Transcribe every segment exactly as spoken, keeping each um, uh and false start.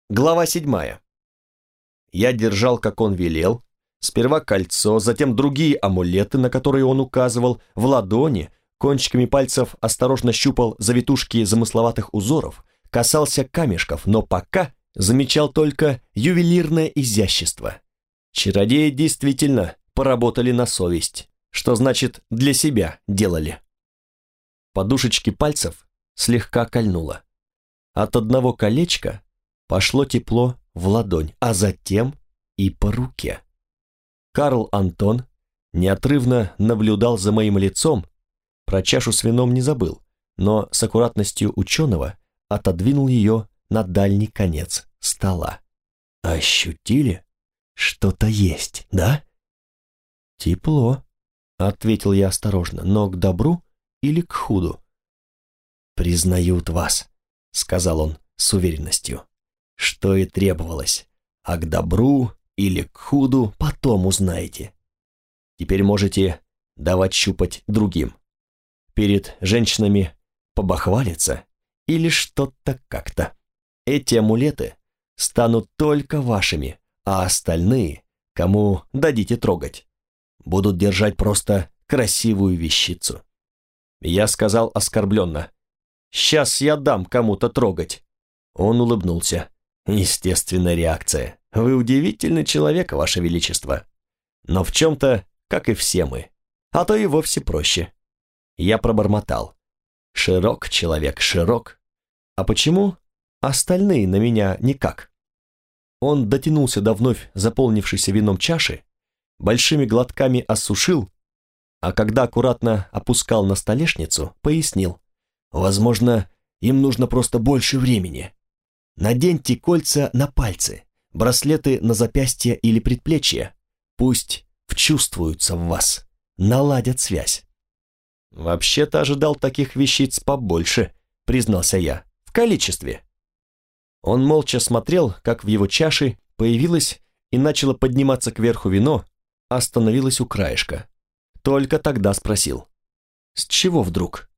Глава седьмая. Я держал, как он велел, сперва кольцо, затем другие амулеты, на которые он указывал, в ладони, кончиками пальцев осторожно щупал завитушки замысловатых узоров, касался камешков, но пока замечал только ювелирное изящество. Чародеи действительно поработали на совесть, что значит для себя делали. Подушечки пальцев слегка кольнуло. От одного колечка пошло тепло в ладонь, а затем и по руке. Карл Антон неотрывно наблюдал за моим лицом, про чашу с вином не забыл, но с аккуратностью ученого отодвинул ее на дальний конец стола. «Ощутили? Что-то есть, да?» «Тепло», — ответил я осторожно, — «но к добру или к худу?» «Признают вас», — сказал он с уверенностью, — «что и требовалось, а к добру или к худу потом узнаете. Теперь можете давать щупать другим. Перед женщинами побахвалиться или что-то как-то. Эти амулеты станут только вашими, а остальные, кому дадите трогать, будут держать просто красивую вещицу». Я сказал оскорбленно: «Сейчас я дам кому-то трогать». Он улыбнулся. Естественная реакция. Вы удивительный человек, Ваше Величество. Но в чем-то, как и все мы. А то и вовсе проще. Я пробормотал. Широк человек, широк. А почему остальные на меня никак? Он дотянулся до вновь заполнившейся вином чаши, большими глотками осушил, а когда аккуратно опускал на столешницу, пояснил. Возможно, им нужно просто больше времени. Наденьте кольца на пальцы, браслеты на запястье или предплечье. Пусть вчувствуются в вас, наладят связь. Вообще-то ожидал таких вещиц побольше, признался я, в количестве. Он молча смотрел, как в его чаше появилось и начало подниматься кверху вино, остановилось у краешка. Только тогда спросил: «С чего вдруг?»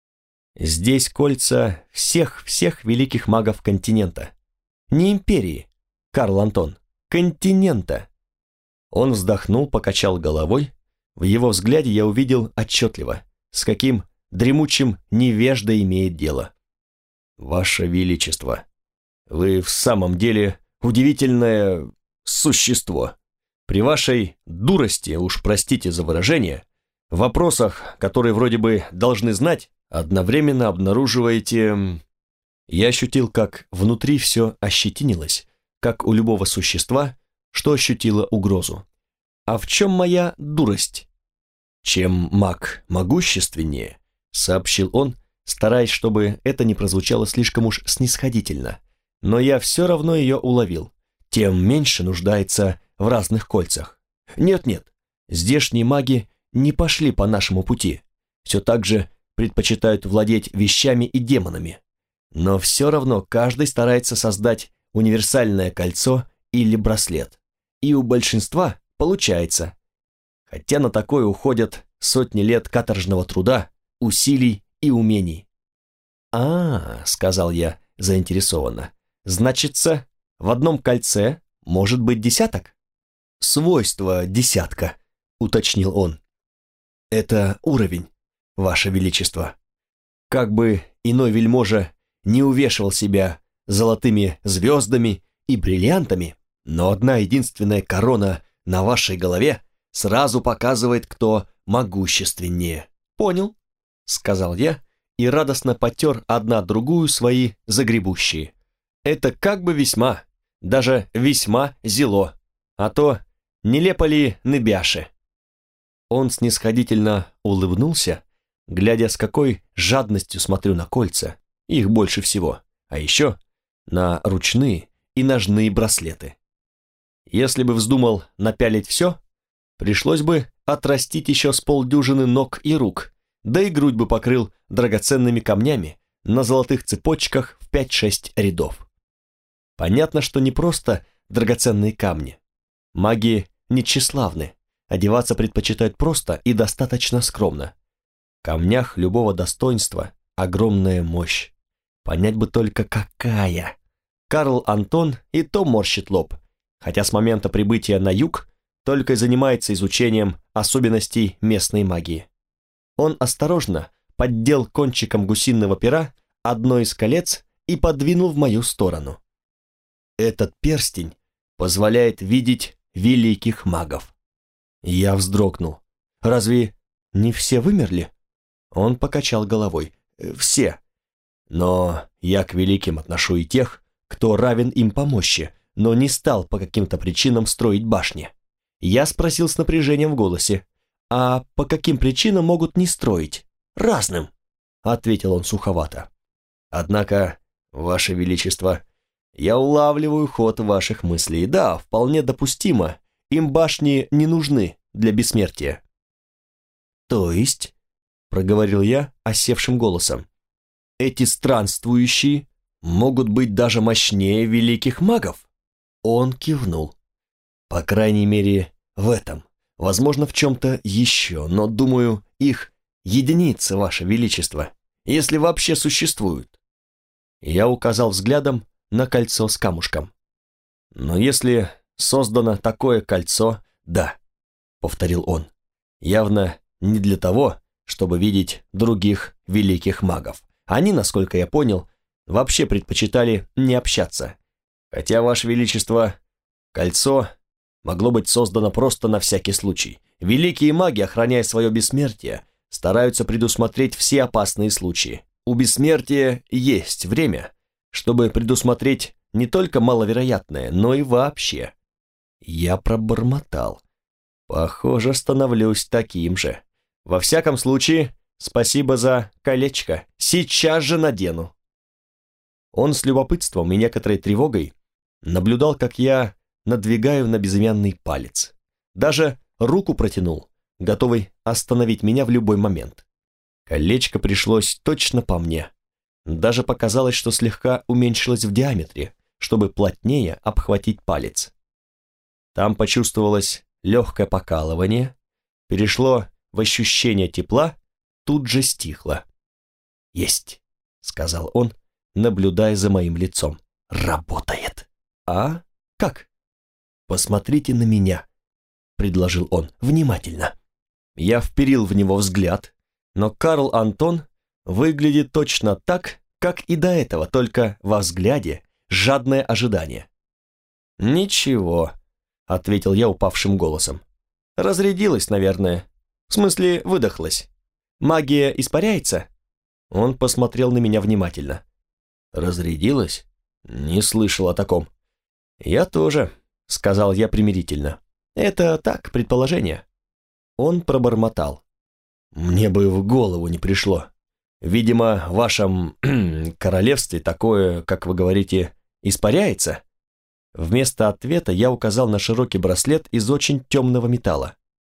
«Здесь кольца всех-всех великих магов континента. Не империи, Карл Антон, континента». Он вздохнул, покачал головой. В его взгляде я увидел отчетливо, с каким дремучим невежда имеет дело. «Ваше Величество, вы в самом деле удивительное существо. При вашей дурости, уж простите за выражение, в вопросах, которые вроде бы должны знать, одновременно обнаруживаете...» Я ощутил, как внутри все ощетинилось, как у любого существа, что ощутило угрозу. «А в чем моя дурость?» «Чем маг могущественнее», — сообщил он, стараясь, чтобы это не прозвучало слишком уж снисходительно, но я все равно ее уловил, тем меньше нуждается в разных кольцах. Нет-нет, здешние маги не пошли по нашему пути, все так же предпочитают владеть вещами и демонами. Но все равно каждый старается создать универсальное кольцо или браслет. И у большинства получается. Хотя на такое уходят сотни лет каторжного труда, усилий и умений. «А, — сказал я заинтересованно, — значится, в одном кольце может быть десяток?» «Свойство десятка», — уточнил он. «Это уровень, Ваше Величество. Как бы иной вельможа не увешивал себя золотыми звездами и бриллиантами, но одна единственная корона на вашей голове сразу показывает, кто могущественнее». «Понял», — сказал я и радостно потер одна другую свои загребущие. «Это как бы весьма, даже весьма зело, а то нелепо ли ныбяши». Он снисходительно улыбнулся, глядя, с какой жадностью смотрю на кольца, их больше всего, а еще на ручные и ножные браслеты. Если бы вздумал напялить все, пришлось бы отрастить еще с полдюжины ног и рук, да и грудь бы покрыл драгоценными камнями на золотых цепочках в пять-шесть рядов. Понятно, что не просто драгоценные камни. Маги не тщеславны, одеваться предпочитают просто и достаточно скромно. В камнях любого достоинства огромная мощь. Понять бы только какая. Карл Антон и то морщит лоб, хотя с момента прибытия на юг только и занимается изучением особенностей местной магии. Он осторожно поддел кончиком гусиного пера одно из колец и подвинул в мою сторону. Этот перстень позволяет видеть великих магов. Я вздрогнул. Разве не все вымерли? Он покачал головой. Все. Но я к великим отношу и тех, кто равен им по мощи, но не стал по каким-то причинам строить башни. Я спросил с напряжением в голосе, а по каким причинам могут не строить? Разным, ответил он суховато. Однако, Ваше Величество, я улавливаю ход ваших мыслей. Да, вполне допустимо, им башни не нужны для бессмертия. То есть, проговорил я осевшим голосом, эти странствующие могут быть даже мощнее великих магов? Он кивнул. По крайней мере, в этом. Возможно, в чем-то еще, но, думаю, их единицы, Ваше Величество, если вообще существуют. Я указал взглядом на кольцо с камушком. Но если создано такое кольцо, да, повторил он, явно не для того, чтобы видеть других великих магов. Они, насколько я понял, вообще предпочитали не общаться. Хотя, Ваше Величество, кольцо могло быть создано просто на всякий случай. Великие маги, охраняя свое бессмертие, стараются предусмотреть все опасные случаи. У бессмертия есть время, чтобы предусмотреть не только маловероятное, но и вообще. Я пробормотал. Похоже, становлюсь таким же. Во всяком случае, спасибо за колечко. Сейчас же надену. Он с любопытством и некоторой тревогой наблюдал, как я надвигаю на безымянный палец. Даже руку протянул, готовый остановить меня в любой момент. Колечко пришлось точно по мне. Даже показалось, что слегка уменьшилось в диаметре, чтобы плотнее обхватить палец. Там почувствовалось легкое покалывание, перешло в ощущение тепла, тут же стихло. «Есть», — сказал он, наблюдая за моим лицом. «Работает». «А? Как?» «Посмотрите на меня», — предложил он, — «внимательно». Я вперил в него взгляд, но Карл Антон выглядит точно так, как и до этого, только во взгляде жадное ожидание. «Ничего», — ответил я упавшим голосом. «Разрядилась, наверное. В смысле, выдохлась. Магия испаряется?» Он посмотрел на меня внимательно. «Разрядилась? Не слышал о таком». «Я тоже», — сказал я примирительно. «Это так, предположение». Он пробормотал. «Мне бы в голову не пришло. Видимо, в вашем королевстве такое, как вы говорите, испаряется?» Вместо ответа я указал на широкий браслет из очень темного металла.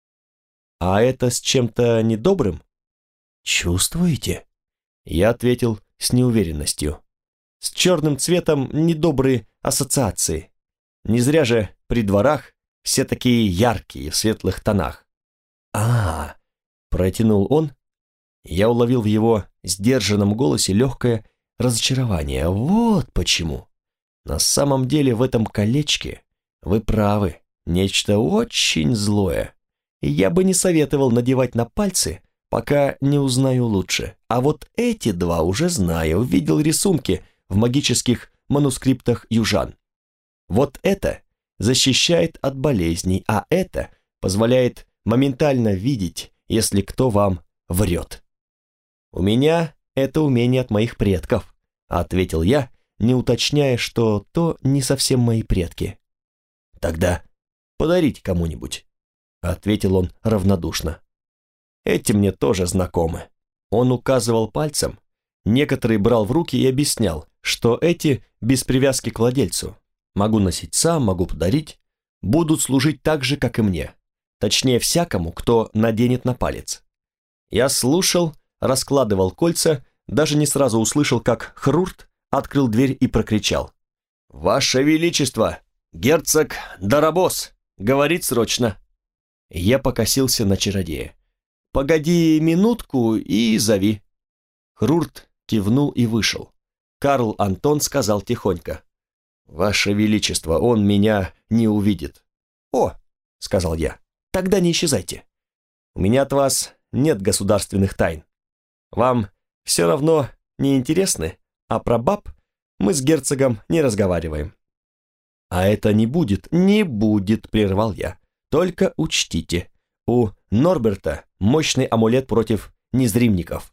«А это с чем-то недобрым?» «Чувствуете?» Я ответил с неуверенностью. «С черным цветом недобрые ассоциации. Не зря же при дворах все такие яркие, в светлых тонах». «А-а-а», протянул он. Я уловил в его сдержанном голосе легкое разочарование. «Вот почему. На самом деле в этом колечке вы правы, нечто очень злое. И я бы не советовал надевать на пальцы, пока не узнаю лучше. А вот эти два уже знаю, видел рисунки в магических манускриптах южан. Вот это защищает от болезней, а это позволяет моментально видеть, если кто вам врет. У меня это умение от моих предков», — ответил я, не уточняя, что то не совсем мои предки. «Тогда подарить кому-нибудь», — ответил он равнодушно. «Эти мне тоже знакомы». Он указывал пальцем, некоторые брал в руки и объяснял, что эти без привязки к владельцу. Могу носить сам, могу подарить, будут служить так же, как и мне. Точнее, всякому, кто наденет на палец. Я слушал, раскладывал кольца, даже не сразу услышал, как Хрурт открыл дверь и прокричал. «Ваше Величество! Герцог Дарабос! Говорит срочно!» Я покосился на чародея. «Погоди минутку и зови». Хрурт кивнул и вышел. Карл Антон сказал тихонько. Ваше Величество, он меня не увидит. О, сказал я, тогда не исчезайте. У меня от вас нет государственных тайн. Вам все равно не интересны, а про баб мы с герцогом не разговариваем. А это не будет, не будет, прервал я. Только учтите, у Норберта мощный амулет против незримников.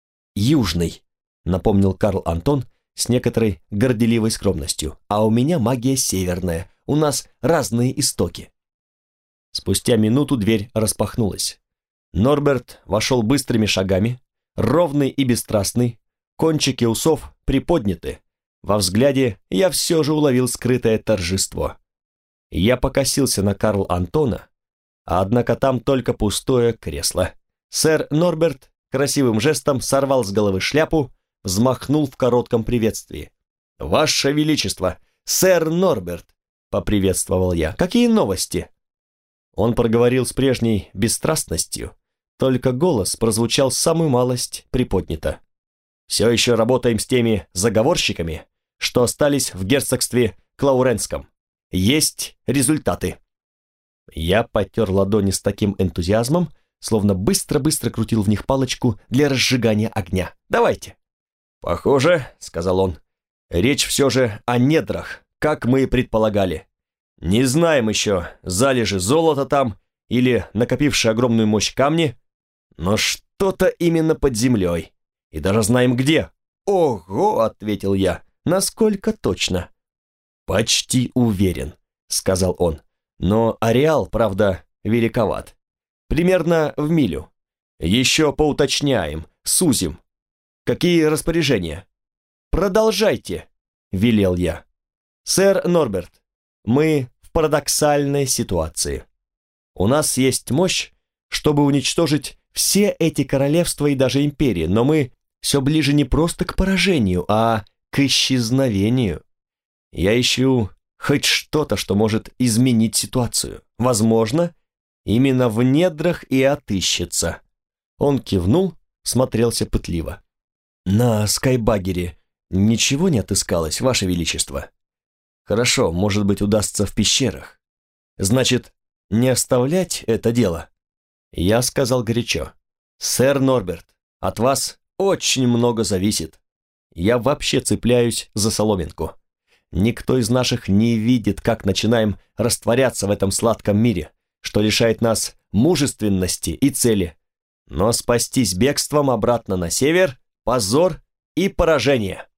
Южный, напомнил Карл Антон с некоторой горделивой скромностью. А у меня магия северная, у нас разные истоки. Спустя минуту дверь распахнулась. Норберт вошел быстрыми шагами, ровный и бесстрастный, кончики усов приподняты. Во взгляде я все же уловил скрытое торжество. Я покосился на Карл Антона, однако там только пустое кресло. Сэр Норберт красивым жестом сорвал с головы шляпу, взмахнул в коротком приветствии. «Ваше Величество, сэр Норберт!» — поприветствовал я. «Какие новости?» Он проговорил с прежней бесстрастностью, только голос прозвучал самую малость приподнято. «Все еще работаем с теми заговорщиками, что остались в герцогстве Клауренском. Есть результаты». Я потер ладони с таким энтузиазмом, словно быстро-быстро крутил в них палочку для разжигания огня. «Давайте». «Похоже», — сказал он, — «речь все же о недрах, как мы и предполагали. Не знаем еще, залежи золота там или накопившие огромную мощь камни, но что-то именно под землей. И даже знаем где». «Ого», — ответил я, — «насколько точно?» «Почти уверен», — сказал он, — «но ареал, правда, великоват. Примерно в милю. Еще поуточняем, сузим. Какие распоряжения?» «Продолжайте», — велел я. «Сэр Норберт, мы в парадоксальной ситуации. У нас есть мощь, чтобы уничтожить все эти королевства и даже империи, но мы все ближе не просто к поражению, а к исчезновению. Я ищу хоть что-то, что может изменить ситуацию. Возможно, именно в недрах и отыщется». Он кивнул, смотрелся пытливо. «На Скайбагере ничего не отыскалось, Ваше Величество?» «Хорошо, может быть, удастся в пещерах. Значит, не оставлять это дело?» Я сказал горячо. «Сэр Норберт, от вас очень много зависит. Я вообще цепляюсь за соломинку. Никто из наших не видит, как начинаем растворяться в этом сладком мире, что лишает нас мужественности и цели. Но спастись бегством обратно на север – позор и поражение».